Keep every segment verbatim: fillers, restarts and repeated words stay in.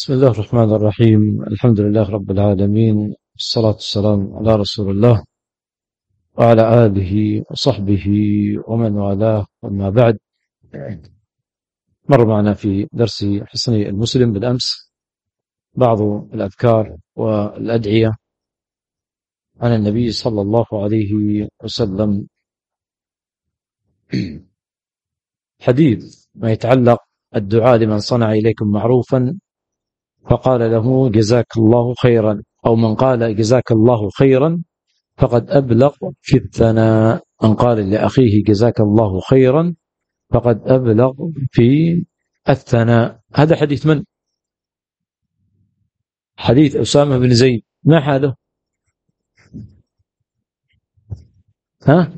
بسم الله الرحمن الرحيم. الحمد لله رب العالمين، والصلاة والسلام على رسول الله وعلى آله وصحبه ومن والاه، وما بعد. مر معنا في درس حصن المسلم بالأمس بعض الأذكار والأدعية عن النبي صلى الله عليه وسلم. حديث ما يتعلق الدعاء لمن صنع إليكم معروفا فقال له جزاك الله خيرا، أو من قال جزاك الله خيرا فقد أبلغ في الثناء. من قال لأخيه جزاك الله خيرا فقد أبلغ في الثناء. هذا حديث من؟ حديث أسامة بن زيد. ما حاله؟ ها؟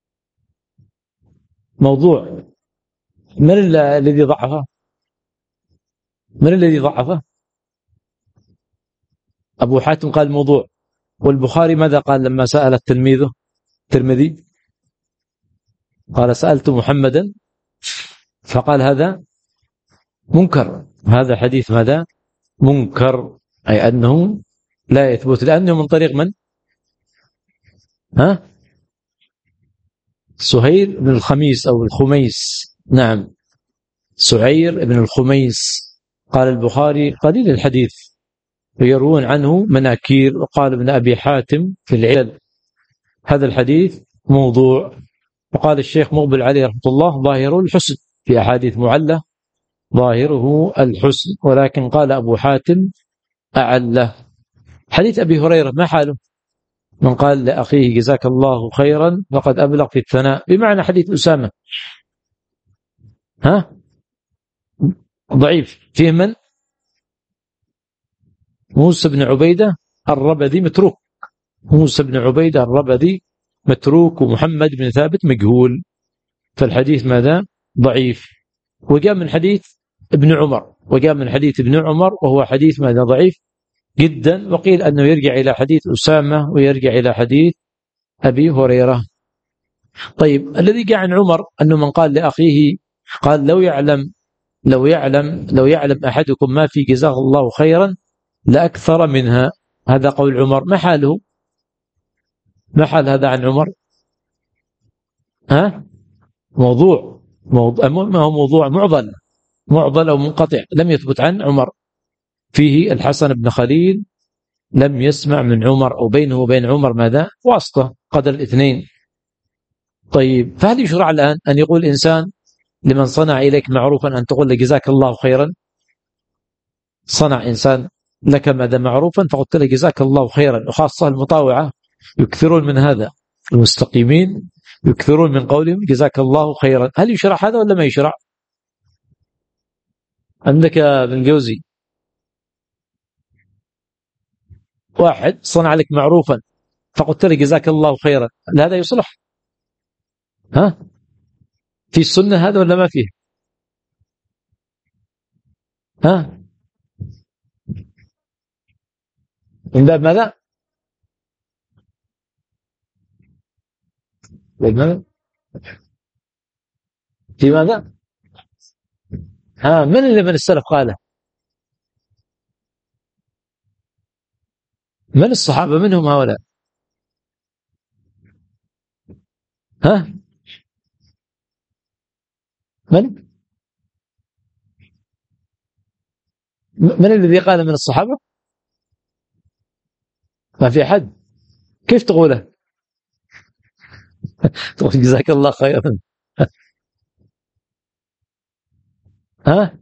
موضوع. من الذي ضعفه؟ من الذي ضعفه؟ أبو حاتم قال موضوع. والبخاري ماذا قال لما سأل التلميذ الترمذي؟ قال سألت محمدا فقال هذا منكر. هذا حديث ماذا؟ منكر، أي أنه لا يثبت، لأنه من طريق من؟ ها؟ سهير بن الخميس أو الخميس. نعم، سعير بن الخميس. قال البخاري قليل الحديث، ويروون عنه مناكير. وقال ابن أبي حاتم في العلل هذا الحديث موضوع. وقال الشيخ مقبل عليه رحمة الله ظاهره الحسن، في أحاديث معلة ظاهره الحسن، ولكن قال أبو حاتم أعله. حديث أبي هريرة ما حاله؟ من قال لأخيه جزاك الله خيرا فقد أبلغ في الثناء، بمعنى حديث أسامة. ها؟ ضعيف. فيه من؟ موسى بن عبيدة الربذي متروك. موسى بن عبيدة الربذي متروك، ومحمد بن ثابت مجهول. فالحديث ماذا؟ ضعيف. وجاء من حديث ابن عمر، وجاء من حديث ابن عمر وهو حديث ماذا؟ ضعيف جدا. وقيل أنه يرجع إلى حديث أسامة ويرجع إلى حديث أبي هريرة. طيب، الذي جاء عن عمر أنه من قال لأخيه، قال لو يعلم لو يعلم لو يعلم أحدكم ما في جزاه الله خيرا لأكثر منها. هذا قول عمر. ما حاله؟ ما حال هذا عن عمر؟ ها؟ موضوع. موضوع ما هو موضوع معضل معضل أو منقطع، لم يثبت عن عمر. فيه الحسن بن خليل لم يسمع من عمر، أو بينه وبين عمر ماذا؟ واسطة قدر الاثنين. طيب، فهل يشرع الآن أن يقول إنسان لمن صنع إليك معروفا أن تقول له جزاك الله خيرا؟ صنع إنسان لك ماذا؟ معروفا، فقلت له جزاك الله خيرا. وخاصة المطاوعة يكثرون من هذا، المستقيمين يكثرون من قولهم جزاك الله خيرا. هل يشرع هذا ولا ما يشرع؟ عندك ابن جوزي، واحد صنع لك معروفا فقلت له جزاك الله خيرا، هذا يصلح؟ ها؟ في السنة هذا ولا ما فيه؟ ها؟ من باب ماذا؟ في ماذا؟ ها؟ من اللي من السلف قاله؟ من الصحابة؟ منهم هؤلاء؟ ها؟ من؟ من الذي قال من الصحابة؟ ما في أحد. كيف تقوله؟ تقول جزاك الله خيرا. ها؟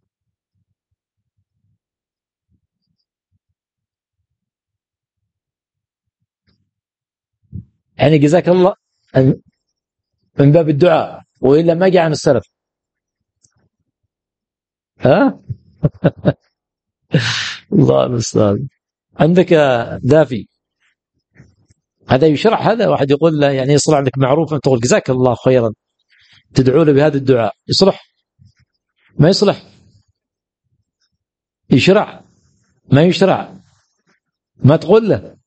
يعني جزاك الله من باب الدعاء، وإلا ما جاء عن السلف. ها؟ الله المستعان. عندك دافي، هذا يشرع؟ هذا واحد يقول له يعني يصلح لك معروفا تقول جزاك الله خيرا، تدعو له بهذا الدعاء، يصلح؟ ما يصلح. يشرع؟ ما يشرع. ما تقول له؟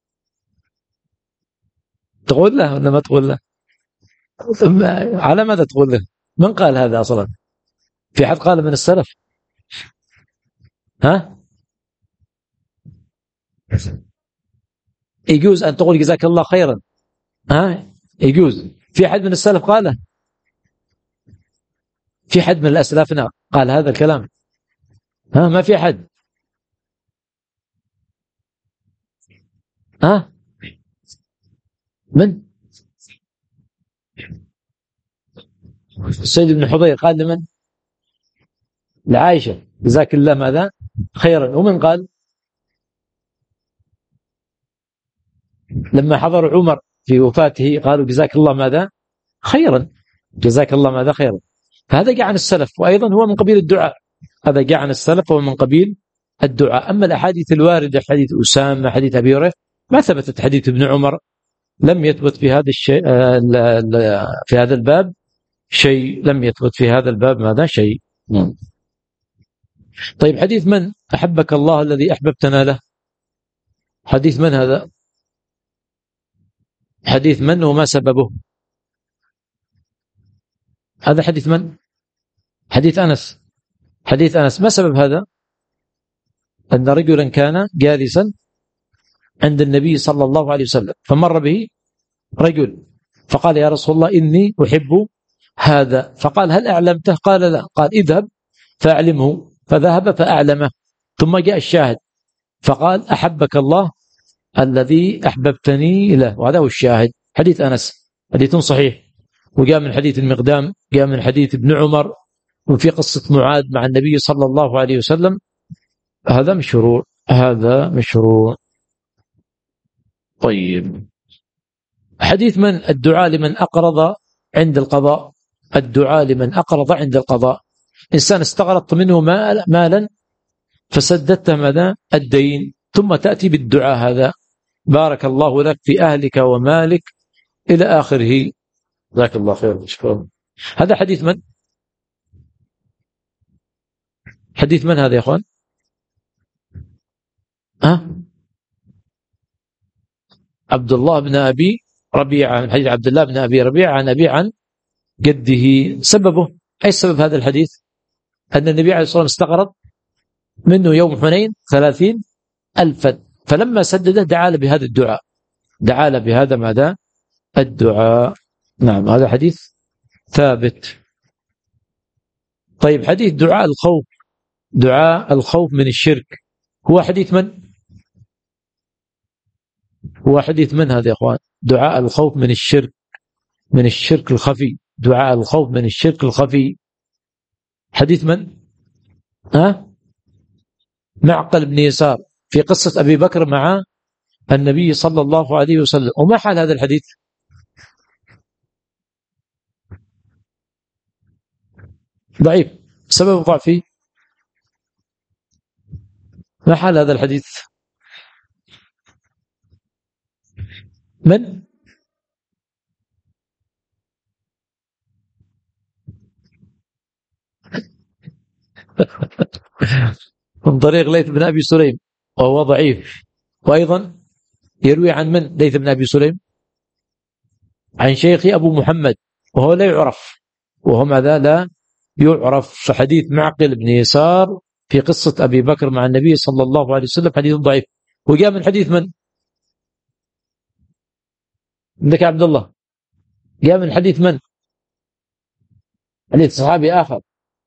تقول له ولا ما تقول له؟ على ماذا تقول له؟ من قال هذا أصلا؟ في حد قال من السلف؟ ها؟ يجوز أن تقول جزاك الله خيرا؟ ها يجوز. في أحد من السلف قاله؟ في حد من الأسلافنا قال هذا الكلام؟ ها ما في أحد. ها من السيد بن حضير قال لمن؟ لعائشة جزاك الله ماذا خيرا. ومن قال لما حضر عمر في وفاته قالوا جزاك الله ماذا خيرا، جزاك الله ماذا خيرا. فهذا جاء عن السلف، وأيضا هو من قبيل الدعاء. هذا جاء عن السلف وهو من قبيل الدعاء. أما الأحاديث الواردة حديث أسامة حديث أبي هريرة ما ثبتت. حديث ابن عمر لم يثبت في هذا الشيء، في هذا الباب شيء، لم يثبت في هذا الباب ماذا شيء. طيب حديث من أحبك الله الذي أحببتنا له؟ حديث من هذا؟ حديث من وما سببه؟ هذا حديث من؟ حديث أنس. حديث أنس ما سبب هذا؟ أن رجلا كان جالسا عند النبي صلى الله عليه وسلم فمر به رجل فقال يا رسول الله إني أحب هذا، فقال هل أعلمته؟ قال لا. قال اذهب فأعلمه، فذهب فأعلمه. ثم جاء الشاهد فقال أحبك الله الذي أحببتني له، وهذا هو الشاهد. حديث أنس حديث صحيح، وجاء من حديث المقدام، جاء من حديث ابن عمر، وفي قصة معاذ مع النبي صلى الله عليه وسلم. هذا مشروع، هذا مشروع. طيب حديث من الدعاء لمن أقرض عند القضاء؟ الدعاء لمن أقرض عند القضاء، إنسان استقرضت منه مالا فسددت ماذا الدين، ثم تأتي بالدعاء هذا بارك الله لك في أهلك ومالك إلى آخره. جزاك الله خير. شكرا. هذا حديث من؟ حديث من هذا يا أخوان؟ ها؟ عبد الله بن أبي ربيعة، من حديث عبد الله بن أبي ربيعة عن أبي عن جده. سببه أي سبب هذا الحديث؟ أن النبي عليه الصلاة والسلام استقرض منه يوم حنين ثلاثين ألفا، فلما سدده دعا له بهذا الدعاء، دعا له بهذا ماذا الدعاء. نعم هذا حديث ثابت. طيب حديث دعاء الخوف، دعاء الخوف من الشرك، هو حديث من؟ هو حديث من هذا يا اخوان؟ دعاء الخوف من الشرك، من الشرك الخفي، دعاء الخوف من الشرك الخفي، حديث من؟ ها؟ معقل بن يسار في قصة أبي بكر مع النبي صلى الله عليه وسلم. وما حال هذا الحديث؟ ضعيف. سبب ضعفه ما حال هذا الحديث؟ من؟ من طريق ليث بن أبي سليم وهو ضعيف. وأيضا يروي عن من ليث بن أبي سليم؟ عن شيخي أبو محمد وهو لا يعرف، وهو ماذا لا يعرف. فحديث معقل بن يسار في قصة أبي بكر مع النبي صلى الله عليه وسلم حديث ضعيف. وجاء من حديث من؟ عندك عبد الله، جاء من حديث من؟ حديث صحابي آخر.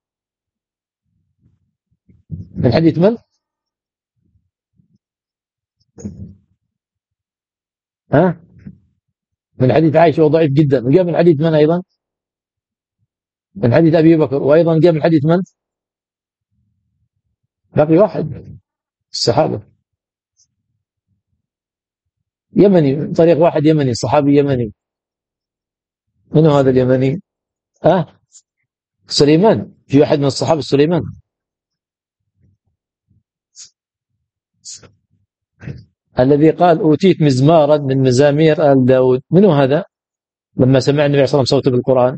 من حديث من؟ ها؟ من حديث عائشة وضعيف جدا. وجاء من حديث من أيضا؟ من حديث أبي بكر. وأيضا جاء من حديث من؟ باقي واحد الصحابة يمني، طريق واحد يمني، صحابي يمني. من هو هذا اليمني؟ ها؟ سليمان. في واحد من الصحابة سليمان. الذي قال أوتيت مزمارا من مزامير آل داود. من هو هذا؟ لما سمع النبي صلى الله عليه وسلم صوته بالقرآن.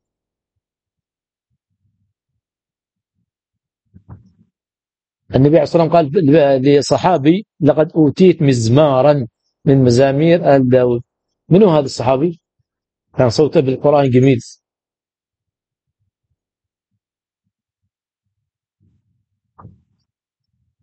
النبي عليه الصلاة والسلام قال لصحابي لقد أوتيت مزمارا من مزامير آل داود. من هو هذا الصحابي؟ كان صوته بالقرآن جميل.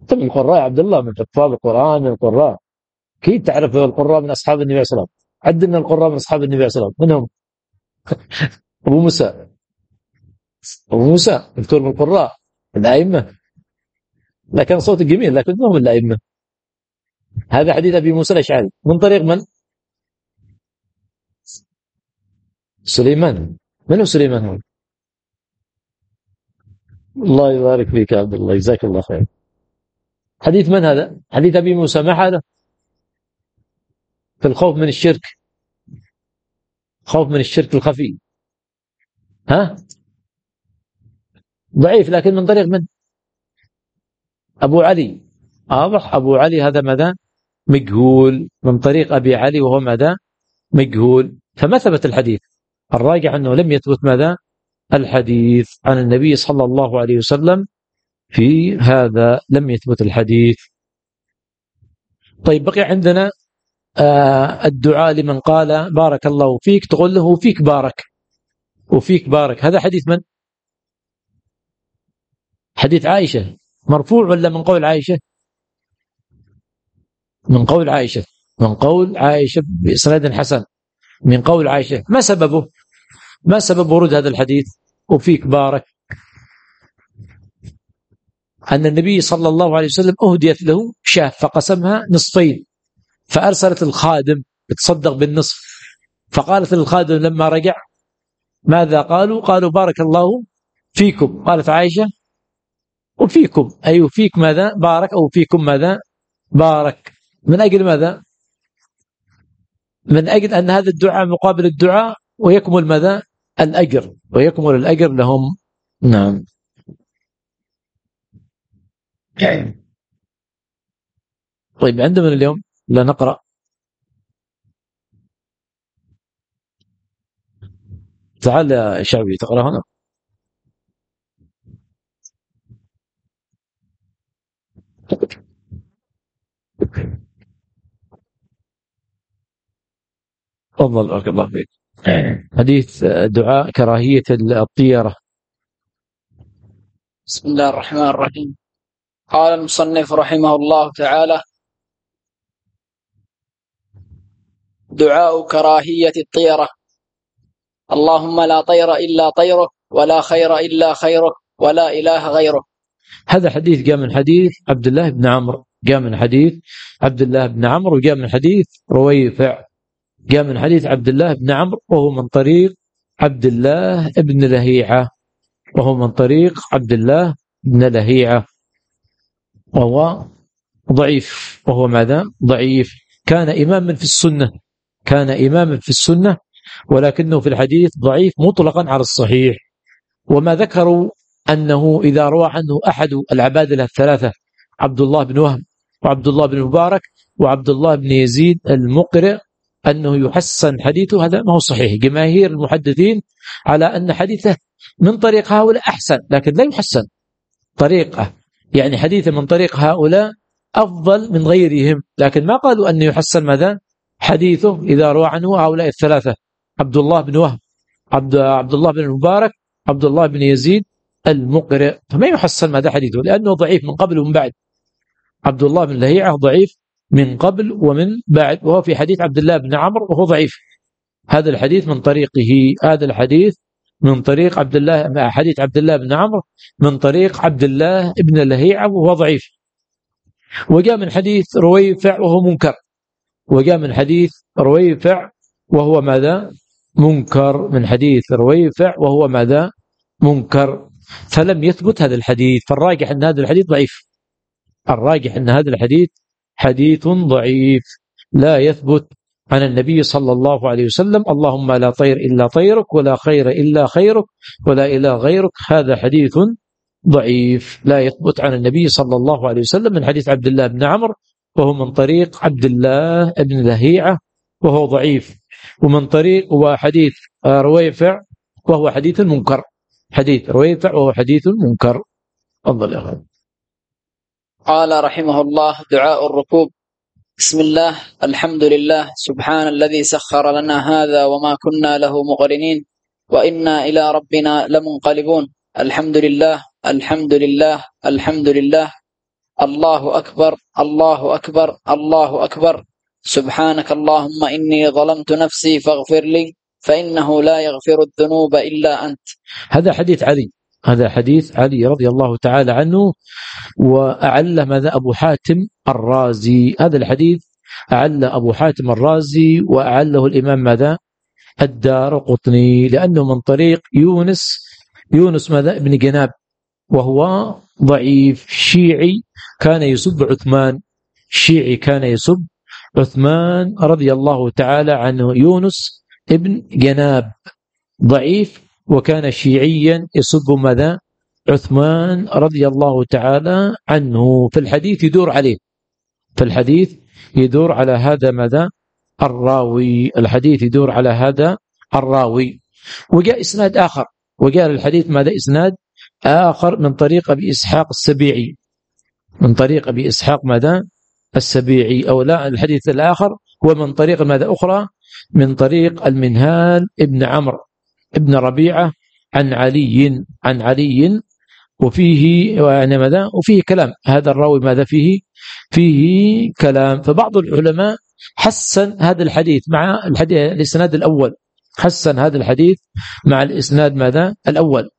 من القراء يا عبد الله، من حفاظ القرآن، من القراء، أكيد تعرف القراء من أصحاب النبي صلى الله عليه وسلم. عد لنا القراء من أصحاب النبي صلى الله عليه وسلم، من هم؟ أبو موسى، أبو موسى دكتور من القراء الأئمة، لكن صوت جميل، لكن ما هم الأئمة. هذا حديث أبي موسى الأشعري من طريق من؟ سليمان. من هو سليمان هو؟ الله يبارك فيك يا عبد الله، جزاك الله خير. حديث من هذا؟ حديث أبي موسى. ما هذا؟ في الخوف من الشرك، خوف من الشرك الخفي. ها؟ ضعيف، لكن من طريق من؟ أبو علي. واضح. أبو علي هذا ماذا؟ مجهول، من طريق أبي علي وهو ماذا؟ مجهول. فما ثبت الحديث. الراجع أنه لم يثبت ماذا؟ الحديث عن النبي صلى الله عليه وسلم، في هذا لم يثبت الحديث. طيب، بقي عندنا آه الدعاء لمن قال بارك الله فيك، تقول له فيك بارك، وفيك بارك. هذا حديث من؟ حديث عائشة. مرفوع ولا من قول عائشة؟ من قول عائشة، من قول عائشة بإسناد حسن، من قول عائشة. ما سببه؟ ما سبب ورود هذا الحديث وفيك بارك؟ أن النبي صلى الله عليه وسلم أهديت له شاة فقسمها نصفين، فأرسلت الخادم يتصدق بالنصف، فقالت للخادم لما رجع ماذا قالوا؟ قالوا بارك الله فيكم. قالت عائشة وفيكم، أي وفيك ماذا؟ بارك، أو فيكم ماذا؟ بارك. من أجل ماذا؟ من أجل أن هذا الدعاء مقابل الدعاء، ويكمل ماذا؟ الأجر، ويكمل الأجر لهم. نعم. طيب، عندنا من اليوم لا نقرأ. تعال يا شعبي تقرأ هنا. تفضل، بارك الله فيك. حديث دعاء كراهية الطيرة. بسم الله الرحمن الرحيم. قال المصنف رحمه الله تعالى: دعاء كراهية الطيرة. اللهم لا طير إلا طيرك، ولا خير إلا خيرك، ولا إله غيرك. هذا حديث جاء من حديث عبد الله بن عمرو، جاء من حديث عبد الله بن عمرو، وجاء من حديث رويفع، جاء من حديث عبد الله بن عمرو، وهو من طريق عبد الله بن لهيعة، وهو من طريق عبد الله بن لهيعة، وهو ضعيف. وهو ماذا؟ ضعيف. كان إماما في السنة، كان إماما في السنة، ولكنه في الحديث ضعيف مطلقا على الصحيح. وما ذكروا أنه إذا روى عنه أحد العبادلة الثلاثة، عبد الله بن وهب، وعبد الله بن مبارك، وعبد الله بن يزيد المقرئ، أنه يحسن حديثه، هذا ما هو صحيح. جماهير المحدثين على أن حديثه من طريق هؤلاء أحسن، لكن لا يحسن طريقه، يعني حديثه من طريق هؤلاء أفضل من غيرهم، لكن ما قالوا أنه يحسن ماذا؟ حديثه إذا روى عنه هؤلاء الثلاثة، عبد الله بن وهب، عبد, عبد الله بن المبارك، عبد الله بن يزيد المقرئ، فما يحسن ماذا حديثه، لأنه ضعيف من قبل ومن بعد. عبد الله بن لهيعة ضعيف من قبل ومن بعد، وهو في حديث عبد الله بن عمرو وهو ضعيف. هذا الحديث من طريقه، هذا الحديث من طريق عبد الله، حديث عبد الله بن عمرو من طريق عبد الله بن لهيعة وهو ضعيف. وجاء من حديث رويفع وهو منكر، وجاء من حديث رويفع وهو ماذا؟ منكر، من حديث رويفع وهو ماذا؟ منكر. فلم يثبت هذا الحديث، فالراجح أن هذا الحديث ضعيف، الراجح أن هذا الحديث حديث ضعيف لا يثبت عن النبي صلى الله عليه وسلم. اللهم لا طير إلا طيرك، ولا خير إلا خيرك، ولا إله غيرك. هذا حديث ضعيف لا يثبت عن النبي صلى الله عليه وسلم، من حديث عبد الله بن عمرو وهو من طريق عبد الله بن لهيعة وهو ضعيف، ومن طريق وحديث رويفع وهو حديث منكر، حديث رويفع وهو حديث منكر. أفضل يا أخي. قال رحمه الله: دعاء الركوب. بسم الله، الحمد لله، سبحان الذي سخر لنا هذا وما كنا له مقرنين، وإنا إلى ربنا لمنقلبون. الحمد لله، الحمد لله، الحمد لله. الله أكبر الله أكبر الله أكبر سبحانك اللهم إني ظلمت نفسي فاغفر لي فإنه لا يغفر الذنوب إلا أنت. هذا حديث علي، هذا حديث علي رضي الله تعالى عنه، وأعله ماذا أبو حاتم الرازي. هذا الحديث أعل أبو حاتم الرازي وأعله الإمام ماذا الدارقطني، لأنه من طريق يونس يونس ماذا ابن جناب، وهو ضعيف شيعي كان يسب عثمان، شيعي كان يسب عثمان رضي الله تعالى عنه. يونس ابن جناب ضعيف وكان شيعيا يسب ماذا عثمان رضي الله تعالى عنه. في الحديث يدور عليه، في الحديث يدور على هذا ماذا الراوي، الحديث يدور على هذا الراوي. وجاء إسناد آخر، وجاء الحديث ماذا إسناد آخر من طريق أبي إسحاق السبيعي، من طريق أبي إسحاق ماذا السبيعي، أو لا الحديث الآخر هو من طريق ماذا أخرى من طريق المنهال ابن عمرو ابن ربيعة عن علي عن علي وفيه يعني ماذا وفيه كلام. هذا الراوي ماذا فيه فيه كلام. فبعض العلماء حسن هذا الحديث مع الحديث الإسناد الأول، حسن هذا الحديث مع الإسناد ماذا الأول.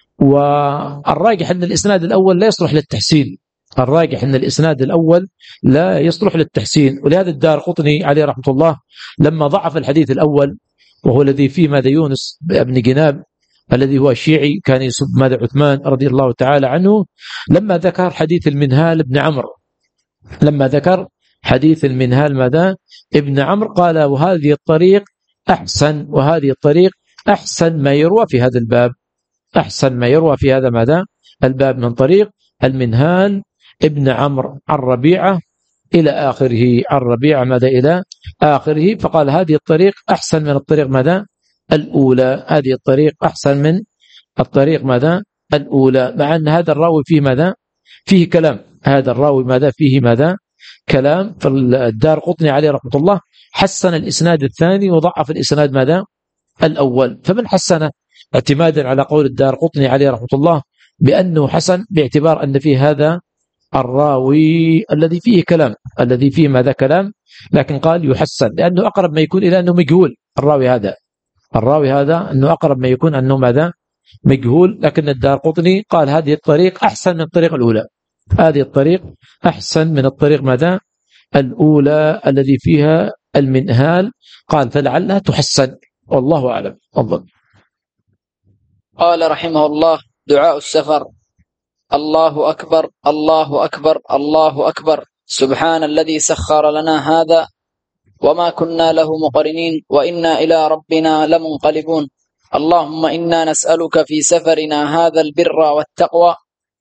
والراجح أن الإسناد الأول لا يصلح للتحسين، الراجح أن الإسناد الأول لا يصلح للتحسين. ولهذا الدارقطني عليه رحمة الله لما ضعف الحديث الأول وهو الذي فيه ماذا يونس بن جناب الذي هو شيعي كان يسب ماذا عثمان رضي الله تعالى عنه، لما ذكر حديث المنهال ابن عمرو، لما ذكر حديث المنهال ماذا ابن عمرو قال وهذه الطريق أحسن، وهذه الطريق أحسن ما يروى في هذا الباب، أحسن ما يروى في هذا ماذا الباب من طريق المنهال ابن عمرو عن ربيعة إلى آخره، عن ربيعة ماذا إلى آخره. فقال هذه الطريق أحسن من الطريق ماذا الأولى، هذه الطريق أحسن من الطريق ماذا الأولى، مع أن هذا الراوي فيه ماذا فيه كلام، هذا الراوي ماذا فيه ماذا كلام. فالدارقطني عليه رحمة الله حسن الإسناد الثاني وضعف الإسناد ماذا الأول. فمن حسن اعتمادا على قول الدارقطني عليه رحمة الله بأنه حسن باعتبار أن فيه هذا الراوي الذي فيه كلام، الذي فيه ماذا كلام، لكن قال يحسن لأنه أقرب ما يكون إلى أنه مجهول. الراوي هذا الراوي هذا أنه أقرب ما يكون أنه ماذا مجهول، لكن الدارقطني قال هذه الطريق أحسن من الطريق الأولى، هذه الطريق أحسن من الطريق ماذا الأولى الذي فيها المنهال، قال فلعلها تحسن والله أعلم. أفضل. قال رحمه الله دعاء السفر: الله أكبر الله أكبر الله أكبر سبحان الذي سخر لنا هذا وما كنا له مقرنين وإنا إلى ربنا لمنقلبون. اللهم إنا نسألك في سفرنا هذا البر والتقوى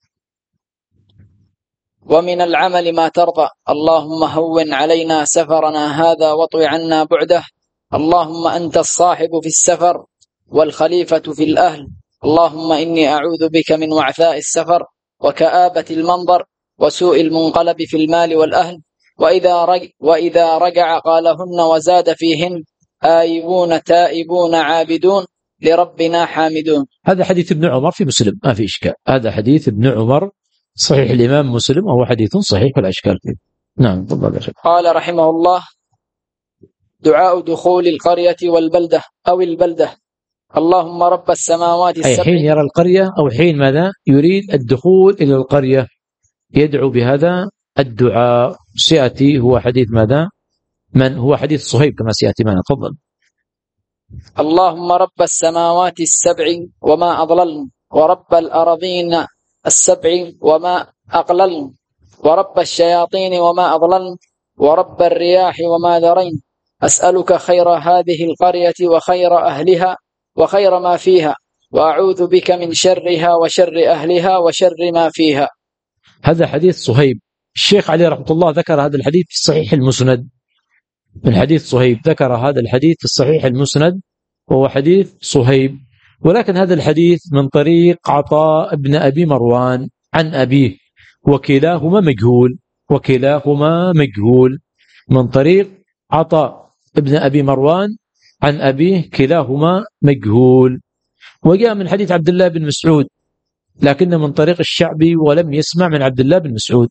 ومن العمل ما ترضى. اللهم هون علينا سفرنا هذا واطوي عنا بعده. اللهم أنت الصاحب في السفر والخليفة في الأهل. اللهم إني أعوذ بك من وعثاء السفر وكآبة المنظر وسوء المنقلب في المال والأهل. وإذا رج وإذا رجع قالهن وزاد فيهن آيبون تائبون عابدون لربنا حامدون. هذا حديث ابن عمر في مسلم ما في إشكال، هذا حديث ابن عمر صحيح الإمام مسلم وهو حديث صحيح ولا إشكال فيه. نعم تفضل. قال رحمه الله دعاء دخول القرية والبلدة أو البلدة: اللهم رب السماوات السبع. أي حين يرى القرية أو حين ماذا يريد الدخول إلى القرية يدعو بهذا الدعاء. سيأتي هو حديث ماذا من هو حديث صهيب كما سيأتي معنا. تفضل. اللهم رب السماوات السبع وما أضللن ورب الأراضين السبع وما أقللن ورب الشياطين وما أضللن ورب الرياح وما ذرين. أسألك خير هذه القرية وخير أهلها وخير ما فيها وأعوذ بك من شرها وشر أهلها وشر ما فيها. هذا حديث صهيب. الشيخ عليه رحمة الله ذكر هذا الحديث في الصحيح المسند، من حديث صهيب ذكر هذا الحديث في الصحيح المسند وهو حديث صهيب، ولكن هذا الحديث من طريق عطاء بن أبي مروان عن أبيه وكلاهما مجهول، وكلاهما مجهول من طريق عطاء بن أبي مروان عن أبيه كلاهما مجهول. وجاء من حديث عبد الله بن مسعود لكن من طريق الشعبي ولم يسمع من عبد الله بن مسعود،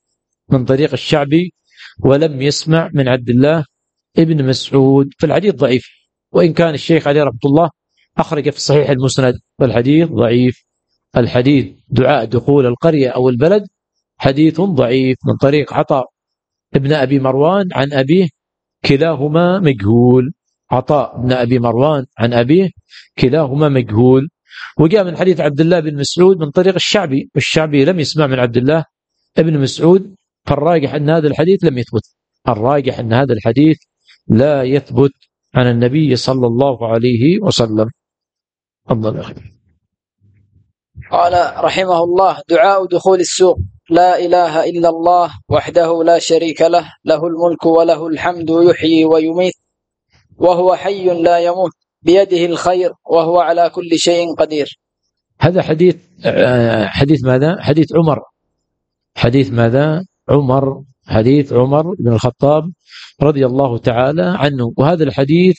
من طريق الشعبي ولم يسمع من عبد الله ابن مسعود، فالحديث ضعيف، وإن كان الشيخ عليه رحمة الله أخرج في الصحيح المسند، فالحديث ضعيف. الحديث دعاء دخول القرية أو البلد حديث ضعيف من طريق عطاء ابن أبي مروان عن أبيه كلاهما مجهول. عطاء ابن أبي مروان عن أبيه كلاهما مجهول. وجاء من حديث عبد الله بن مسعود من طريق الشعبي، والشعبي لم يسمع من عبد الله ابن مسعود، فالراجح أن هذا الحديث لم يثبت. الراجح أن هذا الحديث لا يثبت عن النبي صلى الله عليه وسلم. أفضل أخي. قال رحمه الله: دعاء دخول السوق: لا إله إلا الله وحده لا شريك له، له الملك وله الحمد يحيي ويميت وهو حي لا يموت، بيده الخير وهو على كل شيء قدير. هذا حديث حديث ماذا؟ حديث عمر. حديث ماذا؟ عمر. حديث عمر بن الخطاب رضي الله تعالى عنه. وهذا الحديث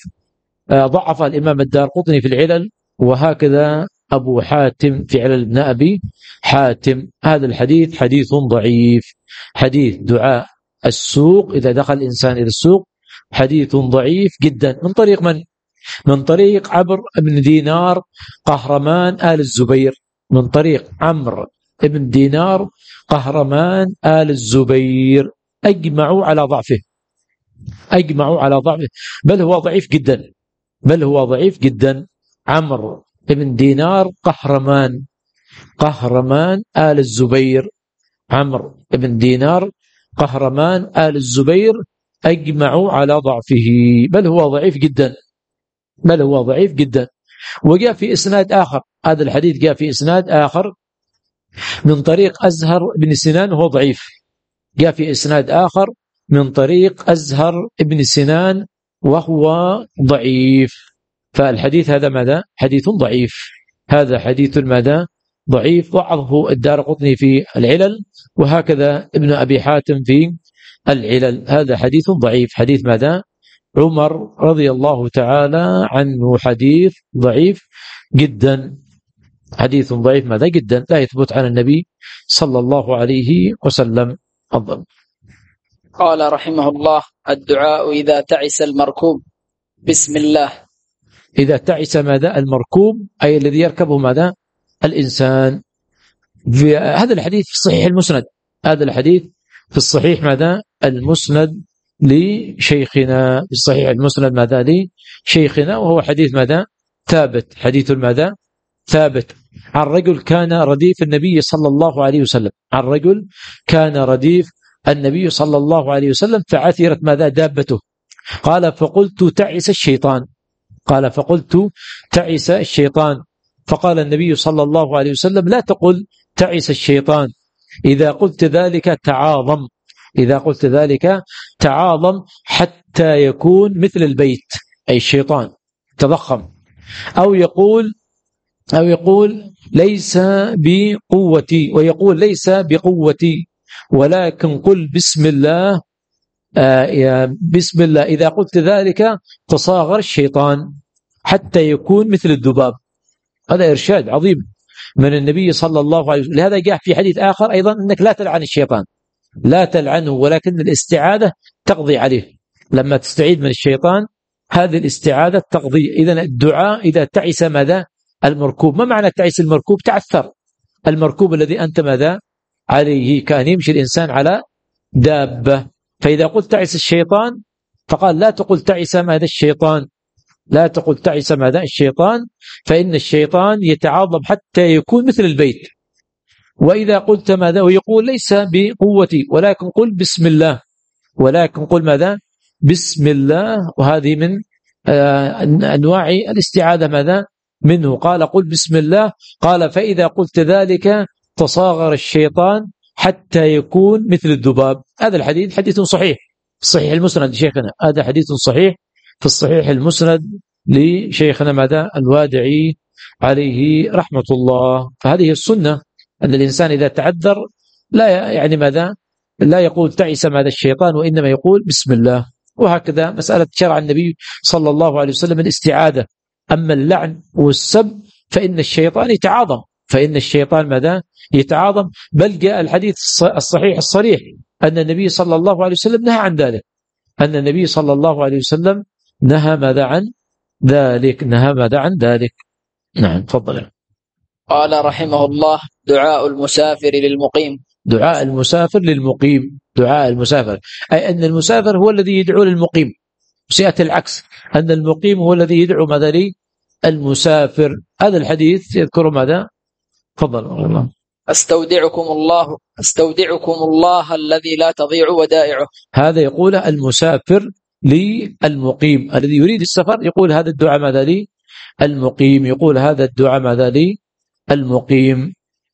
ضعف الإمام الدارقطني في العلل، وهكذا أبو حاتم في علل ابن أبي حاتم. هذا الحديث حديث ضعيف. حديث دعاء السوق إذا دخل الإنسان إلى السوق حديث ضعيف جدا. من طريق من؟ من طريق عمرو بن دينار قهرمان آل الزبير. من طريق عمرو بن دينار قهرمان آل الزبير. أجمعوا على ضعفه، أجمعوا على ضعفه، بل هو ضعيف جدا، بل هو ضعيف جدا. عمرو بن دينار قهرمان، قهرمان آل الزبير. عمرو بن دينار قهرمان آل الزبير أجمعوا على ضعفه، بل هو ضعيف جدا، بل هو ضعيف جدا. وجاء في إسناد آخر، هذا الحديث جاء في إسناد آخر من طريق أزهر بن سنان وهو ضعيف. جاء في إسناد آخر من طريق أزهر بن سنان وهو ضعيف. فالحديث هذا ماذا؟ حديث ضعيف. هذا حديث ماذا؟ ضعيف. ضعفه الدارقطني في العلل، وهكذا ابن أبي حاتم في العلل. هذا حديث ضعيف. حديث ماذا؟ عمر رضي الله تعالى عنه حديث ضعيف جدا، حديث ضعيف ماذا؟ جدا، لا يثبت عن النبي صلى الله عليه وسلم. أفضل. قال رحمه الله: الدعاء إذا تعس المركوب: بسم الله. إذا تعس ماذا؟ المركوب، أي الذي يركبه ماذا؟ الإنسان. في هذا الحديث في الصحيح المسند، هذا الحديث في الصحيح ماذا؟ المسند لشيخنا، في الصحيح المسند ماذا؟ لشيخنا، وهو حديث ماذا؟ ثابت. حديث ماذا؟ ثابت عن رجل كان رديف النبي صلى الله عليه وسلم، عن رجل كان رديف النبي صلى الله عليه وسلم فعثرت ماذا؟ دابته. قال فقلت تعس الشيطان، قال فقلت تعس الشيطان، فقال النبي صلى الله عليه وسلم: لا تقل تعس الشيطان، إذا قلت ذلك تعاظم، إذا قلت ذلك تعاظم حتى يكون مثل البيت، أي الشيطان تضخم. أو يقول أو يقول ليس بقوتي، ويقول ليس بقوتي، ولكن قل بسم الله. آه بسم الله، إذا قلت ذلك تصاغر الشيطان حتى يكون مثل الذباب. هذا إرشاد عظيم من النبي صلى الله عليه وسلم. لهذا جاء في حديث آخر أيضا أنك لا تلعن الشيطان، لا تلعنه، ولكن الاستعاذة تقضي عليه. لما تستعيذ من الشيطان هذه الاستعاذة تقضي. إذن الدعاء إذا تعس ماذا؟ المركوب. ما معنى تعس المركوب؟ تعثر المركوب الذي أنت ماذا؟ عليه، كأن يمشي الإنسان على دابة. فإذا قلت تعس الشيطان فقال لا تقل تعس ماذا؟ الشيطان، لا تقل تعس ماذا؟ الشيطان، فإن الشيطان يتعاظم حتى يكون مثل البيت. وإذا قلت ماذا؟ ويقول ليس بقوتي، ولكن قل بسم الله، ولكن قل ماذا؟ بسم الله. وهذه من أنواع الاستعاذة ماذا؟ منه. قال قل بسم الله، قال فإذا قلت ذلك تصاغر الشيطان حتى يكون مثل الذباب. هذا الحديث حديث صحيح في الصحيح المسند لشيخنا، هذا حديث صحيح في الصحيح المسند لشيخنا ماذا؟ الوادعي عليه رحمة الله. فهذه السنة أن الإنسان إذا تعذر لا يعني ماذا؟ لا يقول تعس ماذا؟ الشيطان، وإنما يقول بسم الله. وهكذا مسألة شرع النبي صلى الله عليه وسلم الاستعاذة. أما اللعن والسب فإن الشيطان يتعاظم، فإن الشيطان ماذا؟ يتعاظم. بل جاء الحديث الصحيح الصريح أن النبي صلى الله عليه وسلم نهى عن ذلك، أن النبي صلى الله عليه وسلم نهى ماذا عن ذلك، نهى ماذا عن ذلك. نعم تفضل. قال رحمه الله: دعاء المسافر للمقيم. دعاء المسافر للمقيم، دعاء المسافر أي أن المسافر هو الذي يدعو للمقيم، سيأتي العكس، أن المقيم هو الذي يدعو ماذا للمسافر. هذا الحديث يذكر ماذا؟ تفضل الله. أستودعكم الله أستودعكم الله الذي لا تضيع ودائعه. هذا يقوله المسافر للمقيم، الذي يريد السفر يقول هذا الدعاء ماذا لي المقيم، يقول هذا الدعاء ماذا لي المقيم.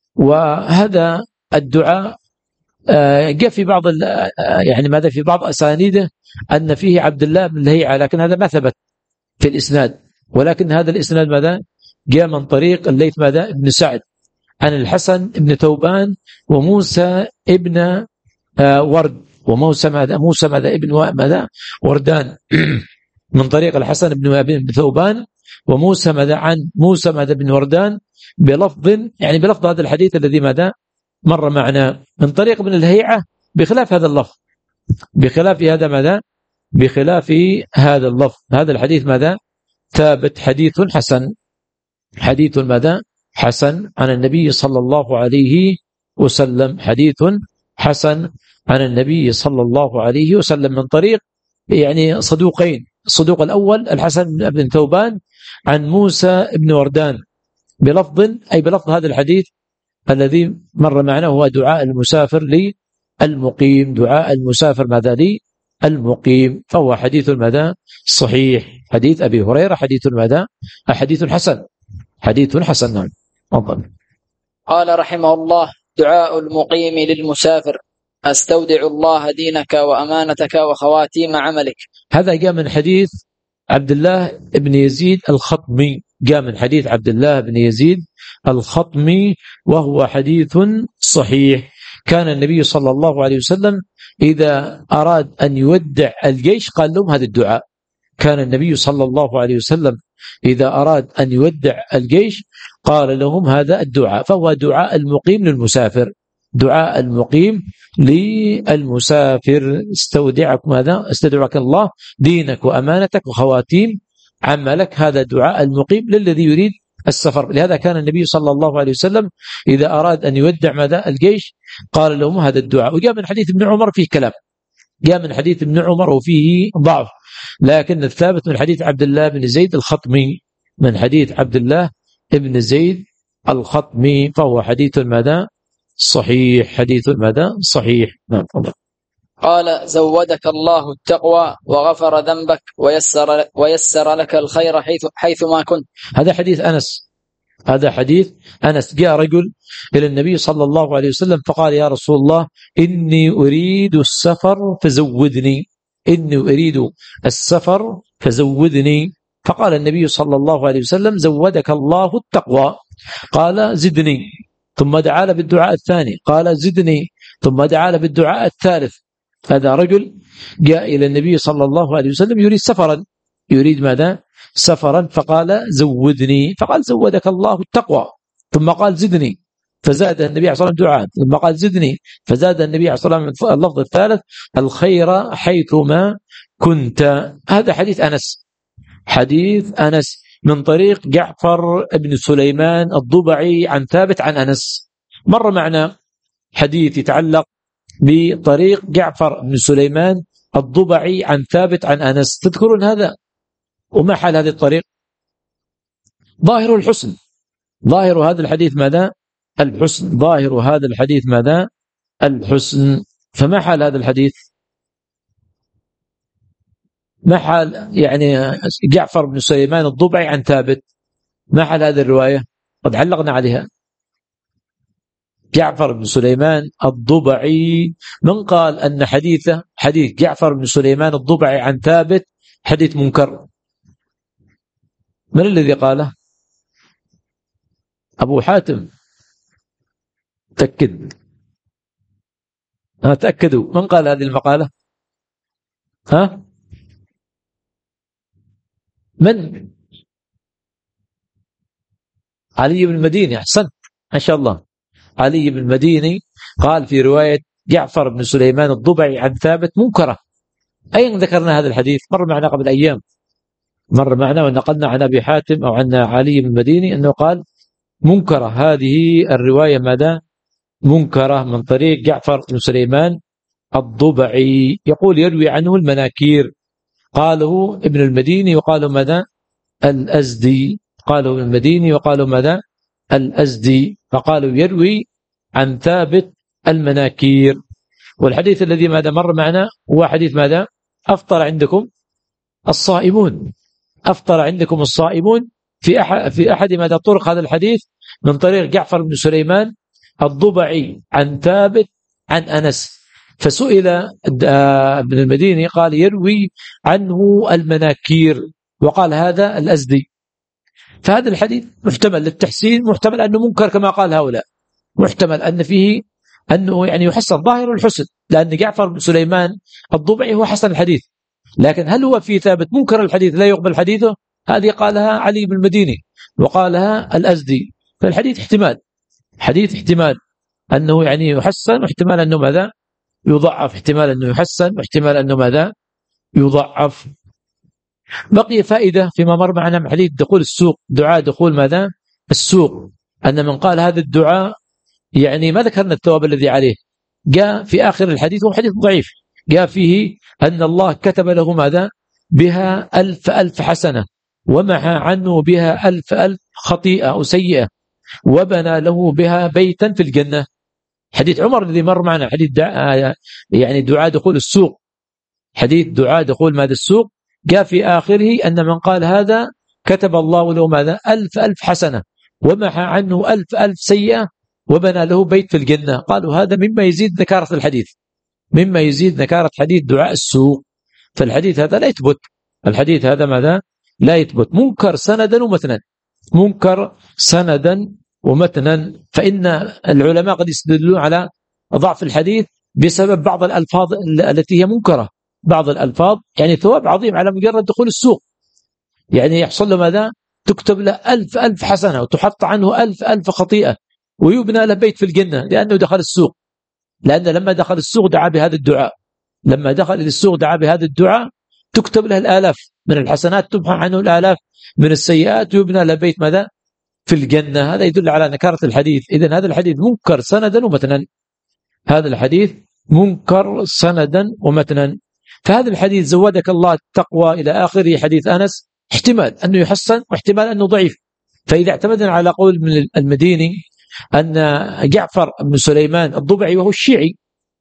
وهذا الدعاء جاء في بعض يعني ماذا في بعض أسانيده أن فيه عبد الله بن لهيعة، لكن هذا ما ثبت في الإسناد، ولكن هذا الإسناد ماذا جاء من طريق الليث ماذا ابن سعد عن الحسن ابن ثوبان وموسى ابن ورد، وموسى ماذا موسى ماذا ابن ماذا وردان من طريق الحسن ابن ثوبان وموسى ماذا عن موسى ماذا بن وردان بلفظ يعني بلفظ هذا الحديث الذي ماذا مر معنا من طريق ابن لهيعة بخلاف هذا اللفظ، بخلاف هذا ماذا بخلاف هذا اللفظ. هذا الحديث ماذا ثابت، حديث حسن، حديث ماذا حسن عن النبي صلى الله عليه وسلم، حديث حسن عن النبي صلى الله عليه وسلم من طريق يعني صدوقين، الصدوق الأول الحسن بن ثوبان عن موسى بن وردان بلفظ أي بلفظ هذا الحديث الذي مر معنا، هو دعاء المسافر للمقيم، دعاء المسافر ماذا للمقيم، فهو حديث ماذا صحيح، حديث أبي هريرة حديث ماذا حديث حسن، حديث حسن. نعم أفضل. قال رحمه الله: دعاء المقيم للمسافر: أستودع الله دينك وأمانتك وخواتيم عملك. هذا جاء من حديث عبد الله بن يزيد الخطمي، جاء من حديث عبد الله بن يزيد الخطمي وهو حديث صحيح. كان النبي صلى الله عليه وسلم إذا أراد أن يودع الجيش قال لهم هذا الدعاء، كان النبي صلى الله عليه وسلم إذا أراد أن يودع الجيش قال لهم هذا الدعاء، فهو دعاء المقيم للمسافر، دعاء المقيم للمسافر: استودعك ماذا استودعك الله دينك وأمانتك وخواتيم عملك. هذا دعاء المقيم للذي يريد السفر. لهذا كان النبي صلى الله عليه وسلم إذا أراد أن يودع ماذا الجيش قال لهم هذا الدعاء. وجاء من حديث ابن عمر فيه كلام، جاء من حديث ابن عمر وفيه ضعف، لكن الثابت من حديث عبد الله بن زيد الخطمي، من حديث عبد الله بن زيد الخطمي، فهو حديث ماذا صحيح، حديث ماذا صحيح. نعم. قال: زودك الله التقوى وغفر ذنبك ويسر, ويسر لك الخير حيث, حيث ما كنت. هذا حديث أنس، هذا حديث أنس. جاء رجل إلى النبي صلى الله عليه وسلم فقال: يا رسول الله إني أريد السفر فزودني، إني أريد السفر فزودني. فقال النبي صلى الله عليه وسلم: زودك الله التقوى. قال: زدني. ثم دعا له بالدعاء الثاني، قال: زدني. ثم دعا له بالدعاء الثالث. هذا رجل جاء إلى النبي صلى الله عليه وسلم يريد سفرا، يريد ماذا سفرا، فقال: زودني. فقال: زودك الله التقوى. ثم قال: زدني، فزاد النبي عليه الصلاة والسلام دعاء. ثم قال: زدني، فزاد النبي عليه الصلاة والسلام اللفظ الثالث: الخير حيثما كنت. هذا حديث أنس، حديث أنس من طريق جعفر بن سليمان الضبعي عن ثابت عن أنس. مر معنا حديث يتعلق بطريق جعفر بن سليمان الضبعي عن ثابت عن أنس، تذكرون هذا؟ وما حال هذه الطريق؟ ظاهر الحسن، ظاهر هذا الحديث ماذا؟ الحسن، ظاهر هذا الحديث ماذا؟ الحسن. فما حال هذا الحديث؟ ما حال يعني جعفر بن سليمان الضبعي عن ثابت؟ ما حال هذه الرواية؟ قد علقنا عليها. جعفر بن سليمان الضبعي، من قال أن حديثه حديث جعفر بن سليمان الضبعي عن ثابت حديث منكر؟ من الذي قاله؟ أبو حاتم. تأكد، ها تأكدوا، من قال هذه المقالة؟ ها من؟ علي بن المديني. أحسنت، ما شاء الله. علي بن المديني قال في رواية جعفر بن سليمان الضبعي عن ثابت منكرة. أين ذكرنا هذا الحديث؟ مر معنا قبل أيام، مر معنا ونقلنا عن أبي حاتم أو عن علي بن المديني أنه قال منكرة. هذه الرواية ماذا؟ منكرة من طريق جعفر بن سليمان الضبعي، يقول يروي عنه المناكير، قاله ابن المديني وقالوا ماذا؟ الأزدي، قالوا ابن المديني وقالوا ماذا؟ الأزدي، فقالوا يروي عن ثابت المناكير. والحديث الذي ماذا مر معنا هو حديث ماذا؟ أفطر عندكم الصائمون، أفطر عندكم الصائمون في أحد في أحد ماذا طرق هذا الحديث من طريق جعفر بن سليمان الضبعي عن ثابت عن أنس. فسئل ابن المديني قال يروي عنه المناكير، وقال هذا الأزدي. فهذا الحديث محتمل للتحسين، محتمل أنه منكر كما قال هؤلاء، محتمل أن فيه أنه يعني يحسن ظاهر الحسن، لأن جعفر بن سليمان الضبعي هو حسن الحديث، لكن هل هو في ثابت منكر الحديث لا يقبل حديثه؟ هذه قالها علي بن المديني وقالها الأزدي. فالحديث احتمال، حديث احتمال أنه يعني يحسن، واحتمال أنه ماذا؟ يضعف، احتمال أنه يحسن واحتمال أنه ماذا؟ يضعف. بقي فائدة فيما مر معنا من حديث دخول السوق، دعاء دخول ماذا؟ السوق، أن من قال هذا الدعاء يعني ما ذكرنا الثواب الذي عليه، جاء في آخر الحديث، هو حديث ضعيف، جاء فيه أن الله كتب له ماذا؟ بها ألف ألف حسنة، ومحى عنه بها ألف ألف خطيئة أو سيئة، وبنى له بها بيتا في الجنة. حديث عمر الذي مر معنا، حديث دعاء يعني دعاء دخول السوق، حديث دعاء دخول ماذا السوق، جاء في آخره أن من قال هذا كتب الله له ماذا؟ ألف ألف حسنة، ومحى عنه ألف ألف سيئة، وبنى له بيت في الجنة. قالوا هذا مما يزيد نكارة الحديث، مما يزيد نكارة حديث دعاء السوق. فالحديث هذا لا يثبت، الحديث هذا ماذا؟ لا يثبت، منكر سندا ومتنا، منكر سندا ومتنا. فإن العلماء قد يستدلون على ضعف الحديث بسبب بعض الألفاظ التي هي منكرة، بعض الألفاظ يعني ثواب عظيم على مجرد دخول السوق، يعني يحصل له ماذا؟ تكتب له ألف ألف حسنة وتحط عنه ألف ألف خطيئة، ويبنى له بيت في الجنة لأنه دخل السوق، لأن لما دخل السوق دعا بهذا الدعاء، لما دخل إلى السوق دعا بهذا الدعاء، تكتب له الآلاف من الحسنات، تمحى عنه الآلاف من السيئات، ويبنى له بيت ماذا؟ في الجنة. هذا يدل على نكارة الحديث. إذن هذا الحديث منكر سندا ومتنا، هذا الحديث منكر سندا ومتنا. فهذا الحديث زودك الله التقوى إلى آخره حديث أنس احتمال أنه يحسن واحتمال أنه ضعيف. فإذا اعتمدنا على قول من المديني أن جعفر بن سليمان الضبعي وهو الشيعي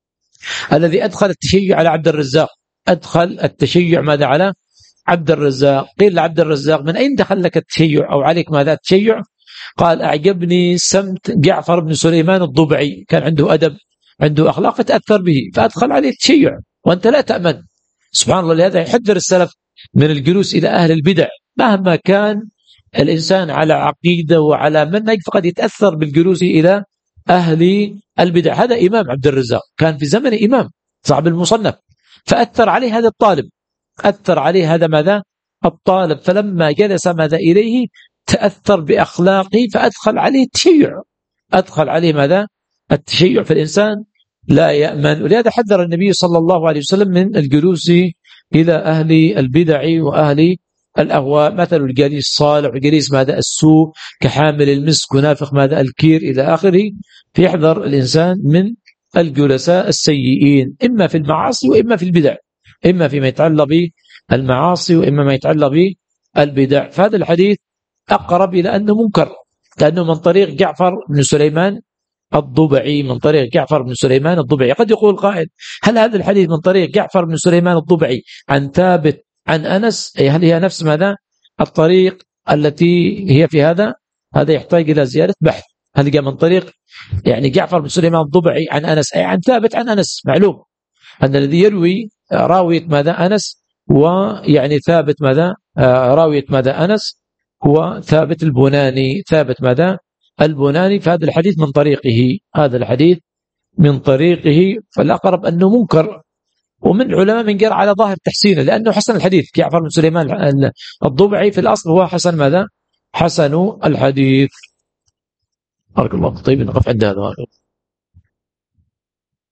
الذي أدخل التشيع على عبد الرزاق، أدخل التشيع ماذا على عبد الرزاق، قيل لعبد الرزاق من أين دخل لك التشيع أو عليك ماذا التشيع؟ قال أعجبني سمت جعفر بن سليمان الضبعي، كان عنده أدب عنده أخلاق فتأثر به فأدخل عليه التشيع، وأنت لا تأمن. سبحان الله. لهذا يحذر السلف من الجلوس إلى أهل البدع، مهما كان الإنسان على عقيدة وعلى منهج فقد يتأثر بالجلوس إلى أهل البدع. هذا إمام عبد الرزاق كان في زمن إمام صاحب المصنف، فأثر عليه هذا الطالب، أثر عليه هذا ماذا الطالب، فلما جلس ماذا إليه تأثر بأخلاقه فأدخل عليه التشيع، أدخل عليه ماذا التشيع. فالإنسان لا يأمن. ولهذا حذر النبي صلى الله عليه وسلم من الجلوس إلى أهل البدع وأهل الأهواء، مثل الجليس الصالح وجليس ماذا السوء كحامل المسك ونافخ ماذا الكير إلى آخره. فيحذر الإنسان من الجلساء السيئين، إما في المعاصي وإما في البدع، إما فيما يتعلق بالمعاصي وإما ما يتعلق بالبدع. فهذا الحديث أقرب إلى أنه منكر، لأنه من طريق جعفر بن سليمان الضبعي، من طريق جعفر بن سليمان الضبعي. قد يقول قائل هل هذا الحديث من طريق جعفر بن سليمان الضبعي عن ثابت عن أنس، هل هي نفس ماذا الطريق التي هي في هذا؟ هذا يحتاج إلى زيادة بحث. هل جاء من طريق يعني جعفر بن سليمان الضبعي عن أنس أي عن ثابت عن أنس؟ معلوم أن الذي يروي راوية ماذا أنس، ويعني ثابت ماذا راوية ماذا أنس هو ثابت البناني، ثابت ماذا البناني. فهذا الحديث من طريقه، هذا الحديث من طريقه، فالأقرب أنه منكر. ومن العلماء من جرى على ظاهر تحسينه لأنه حسن الحديث. جعفر بن سليمان الضبعي في الأصل هو حسن ماذا حسن الحديث. بارك الله. طيب نقف عند هذا.